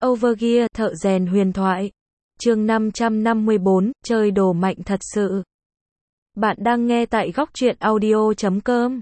Overgear, thợ rèn huyền thoại. Chương 554, chơi đồ mạnh thật sự. Bạn đang nghe tại góc truyện audio.com.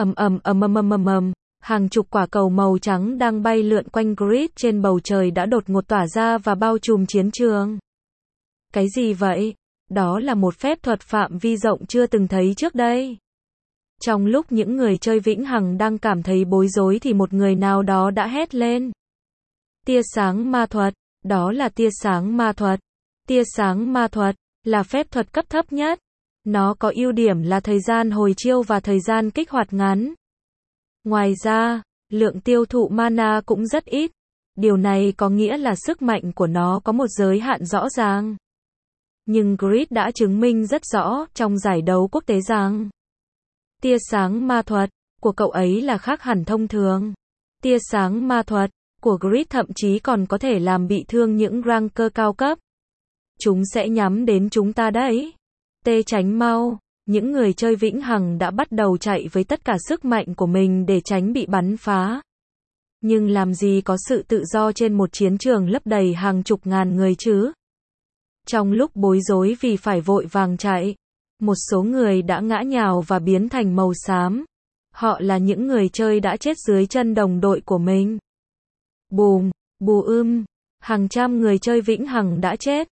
Hàng chục quả cầu màu trắng đang bay lượn quanh grid trên bầu trời đã đột ngột tỏa ra và bao trùm chiến trường. Cái gì vậy? Đó là một phép thuật phạm vi rộng chưa từng thấy trước đây. Trong lúc những người chơi vĩnh hằng đang cảm thấy bối rối thì một người nào đó đã hét lên. Tia sáng ma thuật, đó là tia sáng ma thuật. Tia sáng ma thuật là phép thuật cấp thấp nhất. Nó có ưu điểm là thời gian hồi chiêu và thời gian kích hoạt ngắn. Ngoài ra, lượng tiêu thụ mana cũng rất ít. Điều này có nghĩa là sức mạnh của nó có một giới hạn rõ ràng. Nhưng Grid đã chứng minh rất rõ trong giải đấu quốc tế rằng tia sáng ma thuật của cậu ấy là khác hẳn thông thường. Tia sáng ma thuật của Grid thậm chí còn có thể làm bị thương những ranker cao cấp. Chúng sẽ nhắm đến chúng ta đấy. Tránh mau. Những người chơi vĩnh hằng đã bắt đầu chạy với tất cả sức mạnh của mình để tránh bị bắn phá. Nhưng làm gì có sự tự do trên một chiến trường lấp đầy hàng chục ngàn người chứ? Trong lúc bối rối vì phải vội vàng chạy, một số người đã ngã nhào và biến thành màu xám. Họ là những người chơi đã chết dưới chân đồng đội của mình. Bùm, hàng trăm người chơi vĩnh hằng đã chết.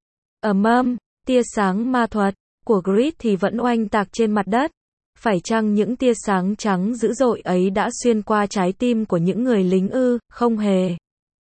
Tia sáng ma thuật của Grid thì vẫn oanh tạc trên mặt đất. Phải chăng những tia sáng trắng dữ dội ấy đã xuyên qua trái tim của những người lính ư? Không hề.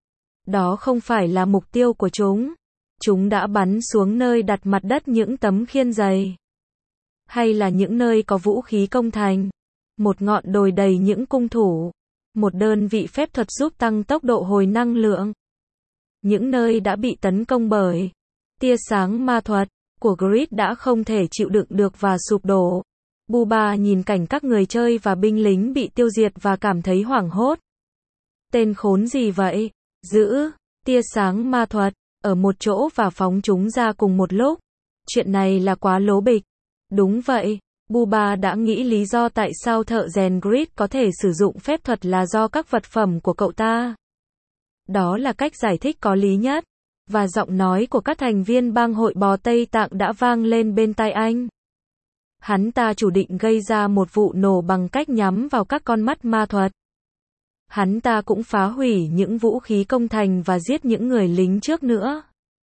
Đó không phải là mục tiêu của chúng. Chúng đã bắn xuống nơi đặt mặt đất những tấm khiên dày. Hay là những nơi có vũ khí công thành. Một ngọn đồi đầy những cung thủ. Một đơn vị phép thuật giúp tăng tốc độ hồi năng lượng. Những nơi đã bị tấn công bởi tia sáng ma thuật của Grid đã không thể chịu đựng được và sụp đổ. Buba nhìn cảnh các người chơi và binh lính bị tiêu diệt và cảm thấy hoảng hốt. Tên khốn gì vậy? Giữ tia sáng ma thuật ở một chỗ và phóng chúng ra cùng một lúc. Chuyện này là quá lố bịch. Đúng vậy, Buba đã nghĩ lý do tại sao thợ rèn Grid có thể sử dụng phép thuật là do các vật phẩm của cậu ta. Đó là cách giải thích có lý nhất. Và giọng nói của các thành viên bang hội bò Tây Tạng đã vang lên bên tai anh. Hắn ta chủ định gây ra một vụ nổ bằng cách nhắm vào các con mắt ma thuật. Hắn ta cũng phá hủy những vũ khí công thành và giết những người lính trước nữa.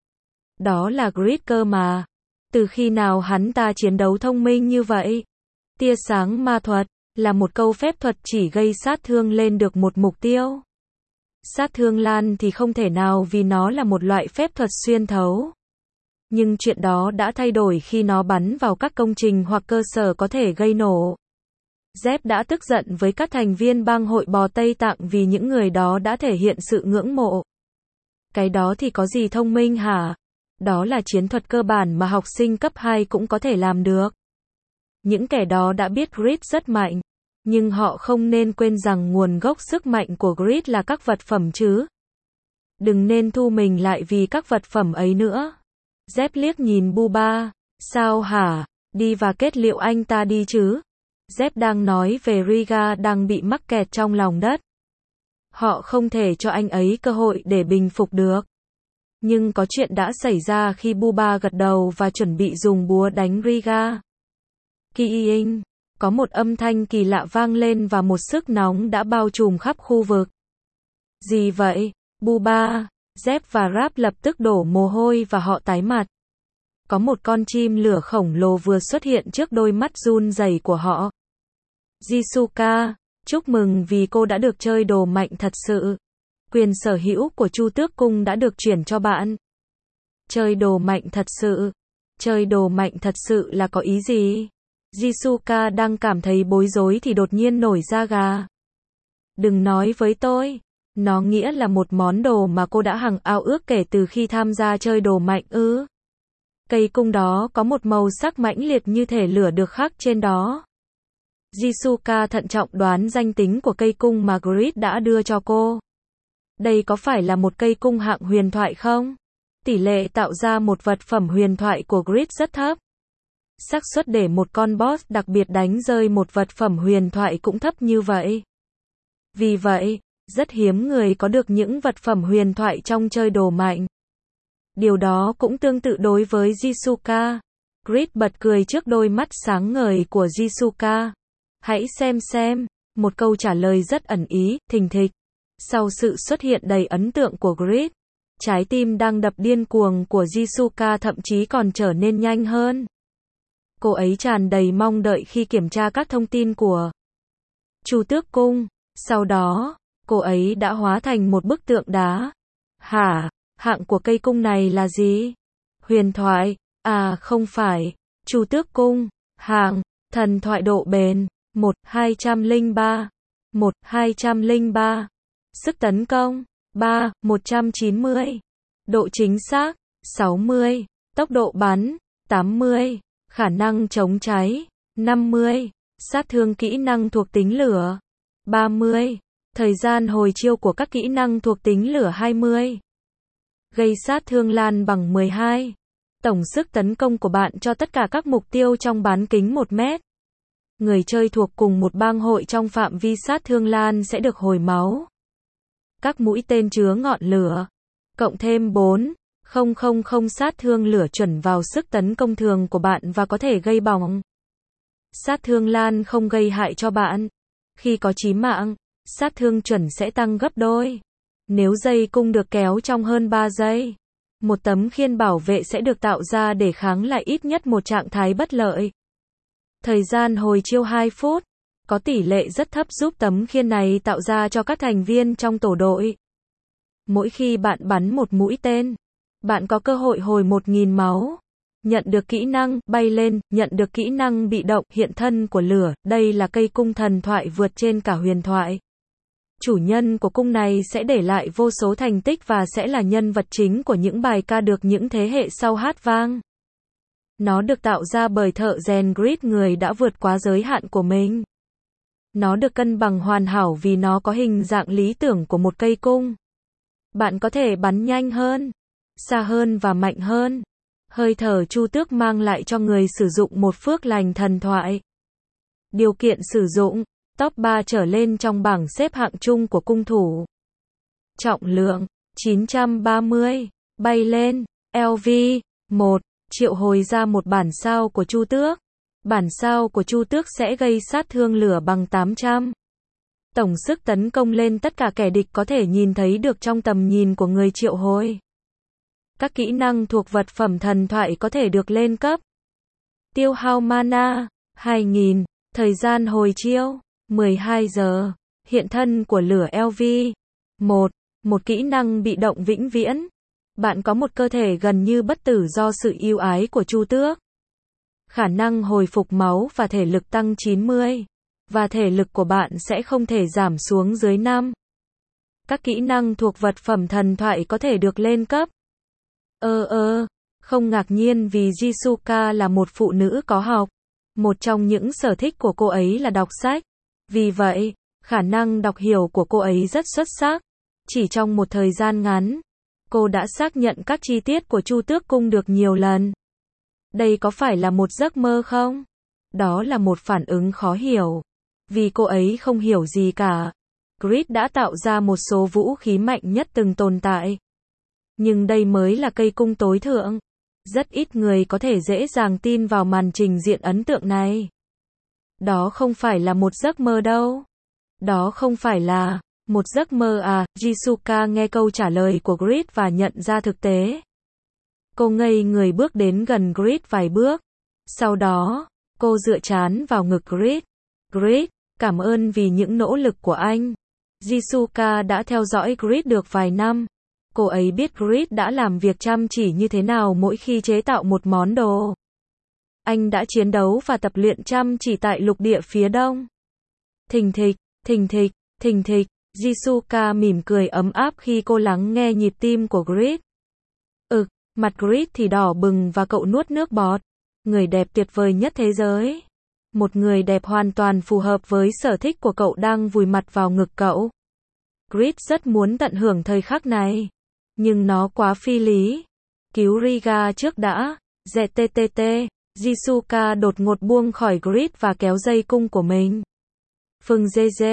Đó là Grid cơ mà. Từ khi nào hắn ta chiến đấu thông minh như vậy? Tia sáng ma thuật là một câu phép thuật chỉ gây sát thương lên được một mục tiêu. Sát thương lan thì không thể nào vì nó là một loại phép thuật xuyên thấu. Nhưng chuyện đó đã thay đổi khi nó bắn vào các công trình hoặc cơ sở có thể gây nổ. Zep đã tức giận với các thành viên bang hội bò Tây Tạng vì những người đó đã thể hiện sự ngưỡng mộ. Cái đó thì có gì thông minh hả? Đó là chiến thuật cơ bản mà học sinh cấp 2 cũng có thể làm được. Những kẻ đó đã biết Grid rất mạnh. Nhưng họ không nên quên rằng nguồn gốc sức mạnh của Grid là các vật phẩm chứ. Đừng nên thu mình lại vì các vật phẩm ấy nữa. Zep liếc nhìn Buba. Sao hả? Đi và kết liễu anh ta đi chứ. Zep đang nói về Riga đang bị mắc kẹt trong lòng đất. Họ không thể cho anh ấy cơ hội để bình phục được. Nhưng có chuyện đã xảy ra khi Buba gật đầu và chuẩn bị dùng búa đánh Riga. Kiing. Có một âm thanh kỳ lạ vang lên và một sức nóng đã bao trùm khắp khu vực. Gì vậy? Buba, Zep và Rap lập tức đổ mồ hôi và họ tái mặt. Có một con chim lửa khổng lồ vừa xuất hiện trước đôi mắt run rẩy của họ. Jisuka, chúc mừng vì cô đã được chơi đồ mạnh thật sự. Quyền sở hữu của Chu Tước Cung đã được chuyển cho bạn. Chơi đồ mạnh thật sự. Chơi đồ mạnh thật sự là có ý gì? Jisuka đang cảm thấy bối rối thì đột nhiên nổi da gà. Đừng nói với tôi. Nó nghĩa là một món đồ mà cô đã hằng ao ước kể từ khi tham gia chơi đồ mạnh ư? Cây cung đó có một màu sắc mãnh liệt như thể lửa được khắc trên đó. Jisuka thận trọng đoán danh tính của cây cung mà Grid đã đưa cho cô. Đây có phải là một cây cung hạng huyền thoại không? Tỷ lệ tạo ra một vật phẩm huyền thoại của Grid rất thấp. Xác suất để một con boss đặc biệt đánh rơi một vật phẩm huyền thoại cũng thấp như vậy. Vì vậy, Rất hiếm người có được những vật phẩm huyền thoại trong chơi đồ mạnh. Điều đó cũng tương tự đối với Jisuka. Grid bật cười trước đôi mắt sáng ngời của Jisuka. Hãy xem. Một câu trả lời rất ẩn ý, thình thịch. Sau sự xuất hiện đầy ấn tượng của Grid, trái tim đang đập điên cuồng của Jisuka thậm chí còn trở nên nhanh hơn. Cô ấy tràn đầy mong đợi khi kiểm tra các thông tin của Chu Tước Cung. Sau đó, cô ấy đã hóa thành một bức tượng đá. Hả? Hạng của cây cung này là gì? Huyền thoại? À không phải. Chu Tước Cung. Hạng, thần thoại độ bền. 1-203. 1-203. Sức tấn công. 3-190. Độ chính xác. 60. Tốc độ bắn. 80. Khả năng chống cháy. 50. Sát thương kỹ năng thuộc tính lửa. 30. Thời gian hồi chiêu của các kỹ năng thuộc tính lửa 20. Gây sát thương lan bằng 12. Tổng sức tấn công của bạn cho tất cả các mục tiêu trong bán kính 1 mét. Người chơi thuộc cùng một bang hội trong phạm vi sát thương lan sẽ được hồi máu. Các mũi tên chứa ngọn lửa. Cộng thêm 4,000 sát thương lửa chuẩn vào sức tấn công thường của bạn và có thể gây bỏng. Sát thương lan không gây hại cho bạn. Khi có chí mạng, sát thương chuẩn sẽ tăng gấp đôi. Nếu dây cung được kéo trong hơn 3 giây, một tấm khiên bảo vệ sẽ được tạo ra để kháng lại ít nhất một trạng thái bất lợi. Thời gian hồi chiêu 2 phút, có tỷ lệ rất thấp giúp tấm khiên này tạo ra cho các thành viên trong tổ đội. Mỗi khi bạn bắn một mũi tên, bạn có cơ hội hồi 1000 máu. Nhận được kỹ năng bay lên, nhận được kỹ năng bị động hiện thân của lửa, đây là cây cung thần thoại vượt trên cả huyền thoại. Chủ nhân của cung này sẽ để lại vô số thành tích và sẽ là nhân vật chính của những bài ca được những thế hệ sau hát vang. Nó được tạo ra bởi thợ rèn Grid, người đã vượt quá giới hạn của mình. Nó được cân bằng hoàn hảo vì nó có hình dạng lý tưởng của một cây cung. Bạn có thể bắn nhanh hơn, xa hơn và mạnh hơn. Hơi thở Chu Tước mang lại cho người sử dụng một phước lành thần thoại. Điều kiện sử dụng, top 3 trở lên trong bảng xếp hạng chung của cung thủ. Trọng lượng, 930. Bay lên, LV, 1. Triệu hồi ra một bản sao của Chu Tước. Bản sao của Chu Tước sẽ gây sát thương lửa bằng 800. Tổng sức tấn công lên tất cả kẻ địch có thể nhìn thấy được trong tầm nhìn của người triệu hồi. Các kỹ năng thuộc vật phẩm thần thoại có thể được lên cấp. Tiêu hao mana, 2000. Thời gian hồi chiêu, 12 giờ. Hiện thân của lửa LV. 1. Một kỹ năng bị động vĩnh viễn. Bạn có một cơ thể gần như bất tử do sự yêu ái của Chu Tước. Khả năng hồi phục máu và thể lực tăng 90. Và thể lực của bạn sẽ không thể giảm xuống dưới 5. Các kỹ năng thuộc vật phẩm thần thoại có thể được lên cấp. Không ngạc nhiên vì Jisuka là một phụ nữ có học. Một trong những sở thích của cô ấy là đọc sách. Vì vậy, khả năng đọc hiểu của cô ấy rất xuất sắc. Chỉ trong một thời gian ngắn, cô đã xác nhận các chi tiết của Chu Tước Cung được nhiều lần. Đây có phải là một giấc mơ không? Đó là một phản ứng khó hiểu. Vì cô ấy không hiểu gì cả. Grid đã tạo ra một số vũ khí mạnh nhất từng tồn tại. Nhưng đây mới là cây cung tối thượng. Rất ít người có thể dễ dàng tin vào màn trình diện ấn tượng này. Đó không phải là một giấc mơ đâu. Đó không phải là một giấc mơ à? Jisuka nghe câu trả lời của Grid và nhận ra thực tế. Cô ngây người bước đến gần Grid vài bước. Sau đó, cô dựa trán vào ngực Grid. Grid, cảm ơn vì những nỗ lực của anh. Jisuka đã theo dõi Grid được vài năm. Cô ấy biết Grid đã làm việc chăm chỉ như thế nào mỗi khi chế tạo một món đồ. Anh đã chiến đấu và tập luyện chăm chỉ tại lục địa phía đông. Thình thịch, thình thịch, thình thịch. Jisuka mỉm cười ấm áp khi cô lắng nghe nhịp tim của Grid. Mặt Grid thì đỏ bừng và cậu nuốt nước bọt. Người đẹp tuyệt vời nhất thế giới. Một người đẹp hoàn toàn phù hợp với sở thích của cậu đang vùi mặt vào ngực cậu. Grid rất muốn tận hưởng thời khắc này. Nhưng nó quá phi lý. Cứu Riga trước đã. ZTTT. Jisuka đột ngột buông khỏi Grid và kéo dây cung của mình. Phừng dê dê.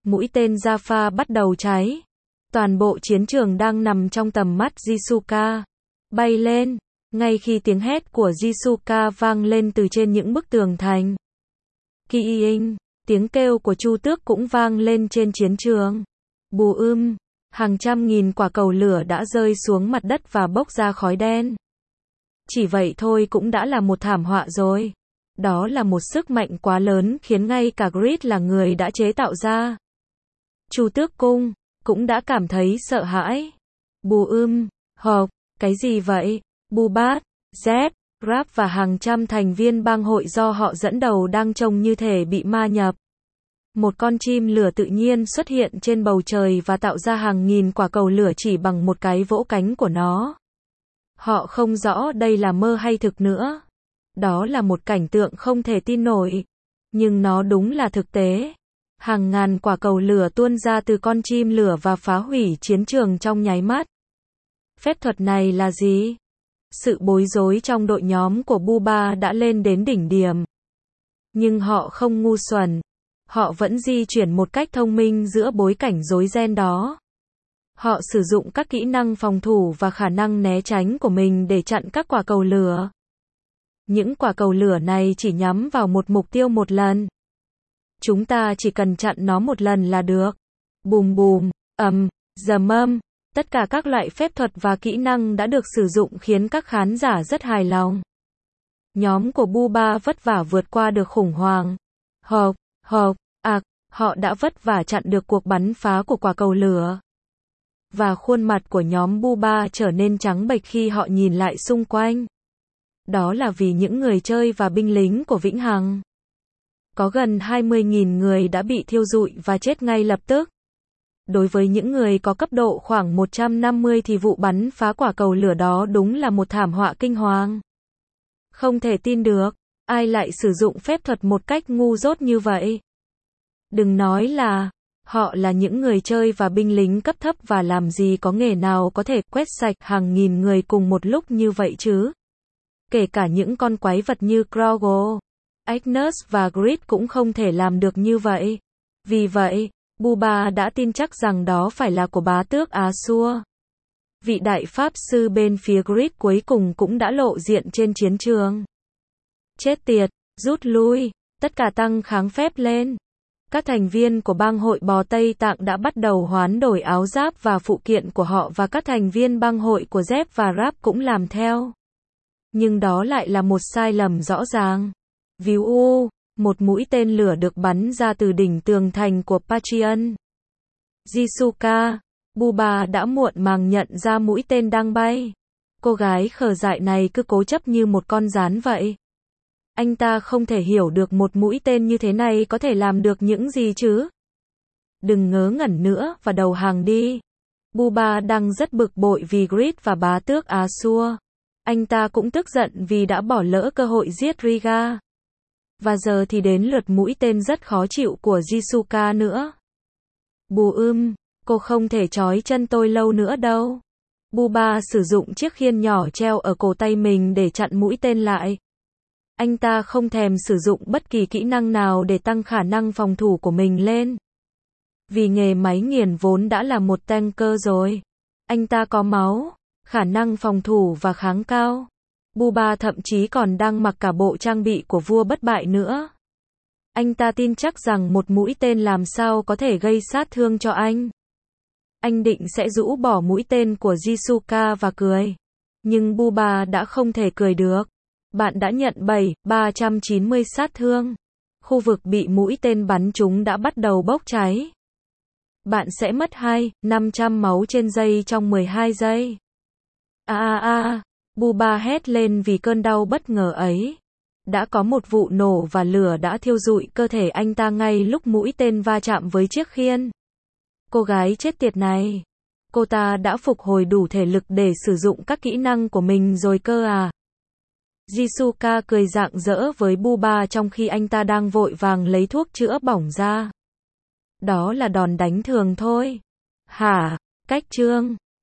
mũi tên Jaffa bắt đầu cháy. Toàn bộ chiến trường đang nằm trong tầm mắt Jisuka. Bay lên. Ngay khi tiếng hét của Jisuka vang lên từ trên những bức tường thành. Kiing, tiếng kêu của Chu Tước cũng vang lên trên chiến trường. Hàng trăm nghìn quả cầu lửa đã rơi xuống mặt đất và bốc ra khói đen. Chỉ vậy thôi cũng đã là một thảm họa rồi. Đó là một sức mạnh quá lớn khiến ngay cả Grid là người đã chế tạo ra. Chu Tước Cung cũng đã cảm thấy sợ hãi. Hộp, cái gì vậy? Bubat, Zep, Rap và hàng trăm thành viên bang hội do họ dẫn đầu đang trông như thể bị ma nhập. Một con chim lửa tự nhiên xuất hiện trên bầu trời và tạo ra hàng nghìn quả cầu lửa chỉ bằng một cái vỗ cánh của nó. Họ không rõ đây là mơ hay thực nữa. Đó là một cảnh tượng không thể tin nổi. Nhưng nó đúng là thực tế. Hàng ngàn quả cầu lửa tuôn ra từ con chim lửa và phá hủy chiến trường trong nháy mắt. Phép thuật này là gì? Sự bối rối trong đội nhóm của Buba đã lên đến đỉnh điểm. Nhưng họ không ngu xuẩn. Họ vẫn di chuyển một cách thông minh giữa bối cảnh rối ren đó. Họ sử dụng các kỹ năng phòng thủ và khả năng né tránh của mình để chặn các quả cầu lửa. Những quả cầu lửa này chỉ nhắm vào một mục tiêu một lần. Chúng ta chỉ cần chặn nó một lần là được. Bùm bùm, dầm âm. Tất cả các loại phép thuật và kỹ năng đã được sử dụng khiến các khán giả rất hài lòng. Nhóm của Buba vất vả vượt qua được khủng hoảng. Họ đã vất vả chặn được cuộc bắn phá của quả cầu lửa. Và khuôn mặt của nhóm Buba trở nên trắng bệch khi họ nhìn lại xung quanh. Đó là vì những người chơi và binh lính của Vĩnh Hằng. Có gần 20.000 người đã bị thiêu rụi và chết ngay lập tức. Đối với những người có cấp độ khoảng 150 thì vụ bắn phá quả cầu lửa đó đúng là một thảm họa kinh hoàng. Không thể tin được, ai lại sử dụng phép thuật một cách ngu dốt như vậy. Đừng nói là, họ là những người chơi và binh lính cấp thấp và làm gì có nghề nào có thể quét sạch hàng nghìn người cùng một lúc như vậy chứ. Kể cả những con quái vật như Krogo, Agnes và Grid cũng không thể làm được như vậy. Vì vậy, Buba đã tin chắc rằng đó phải là của bá tước Asur. Vị đại pháp sư bên phía Grid cuối cùng cũng đã lộ diện trên chiến trường. Chết tiệt, rút lui, tất cả tăng kháng phép lên. Các thành viên của bang hội bò Tây Tạng đã bắt đầu hoán đổi áo giáp và phụ kiện của họ và các thành viên bang hội của Zep và Rap cũng làm theo. Nhưng đó lại là một sai lầm rõ ràng. Một mũi tên lửa được bắn ra từ đỉnh tường thành của Patreon. Jisuka, Buba đã muộn màng nhận ra mũi tên đang bay. Cô gái khờ dại này cứ cố chấp như một con gián vậy. Anh ta không thể hiểu được một mũi tên như thế này có thể làm được những gì chứ. Đừng ngớ ngẩn nữa và đầu hàng đi. Buba đang rất bực bội vì Grid và bá tước Asur. Anh ta cũng tức giận vì đã bỏ lỡ cơ hội giết Riga. Và giờ thì đến lượt mũi tên rất khó chịu của Jisuka nữa. Cô không thể trói chân tôi lâu nữa đâu. Buba sử dụng chiếc khiên nhỏ treo ở cổ tay mình để chặn mũi tên lại. Anh ta không thèm sử dụng bất kỳ kỹ năng nào để tăng khả năng phòng thủ của mình lên. Vì nghề máy nghiền vốn đã là một tanker rồi. Anh ta có máu, khả năng phòng thủ và kháng cao. Buba thậm chí còn đang mặc cả bộ trang bị của vua bất bại nữa. Anh ta tin chắc rằng một mũi tên làm sao có thể gây sát thương cho anh. Anh định sẽ rũ bỏ mũi tên của Jisuka và cười. Nhưng Buba đã không thể cười được. Bạn đã nhận 390 sát thương. Khu vực bị mũi tên bắn trúng đã bắt đầu bốc cháy. Bạn sẽ mất 500 máu trên giây trong 12 giây. Buba hét lên vì cơn đau bất ngờ ấy. Đã có một vụ nổ và lửa đã thiêu rụi cơ thể anh ta ngay lúc mũi tên va chạm với chiếc khiên. Cô gái chết tiệt này. Cô ta đã phục hồi đủ thể lực để sử dụng các kỹ năng của mình rồi cơ à. Jisuka cười rạng rỡ với Buba trong khi anh ta đang vội vàng lấy thuốc chữa bỏng ra. Đó là đòn đánh thường thôi. Hả? Cách chương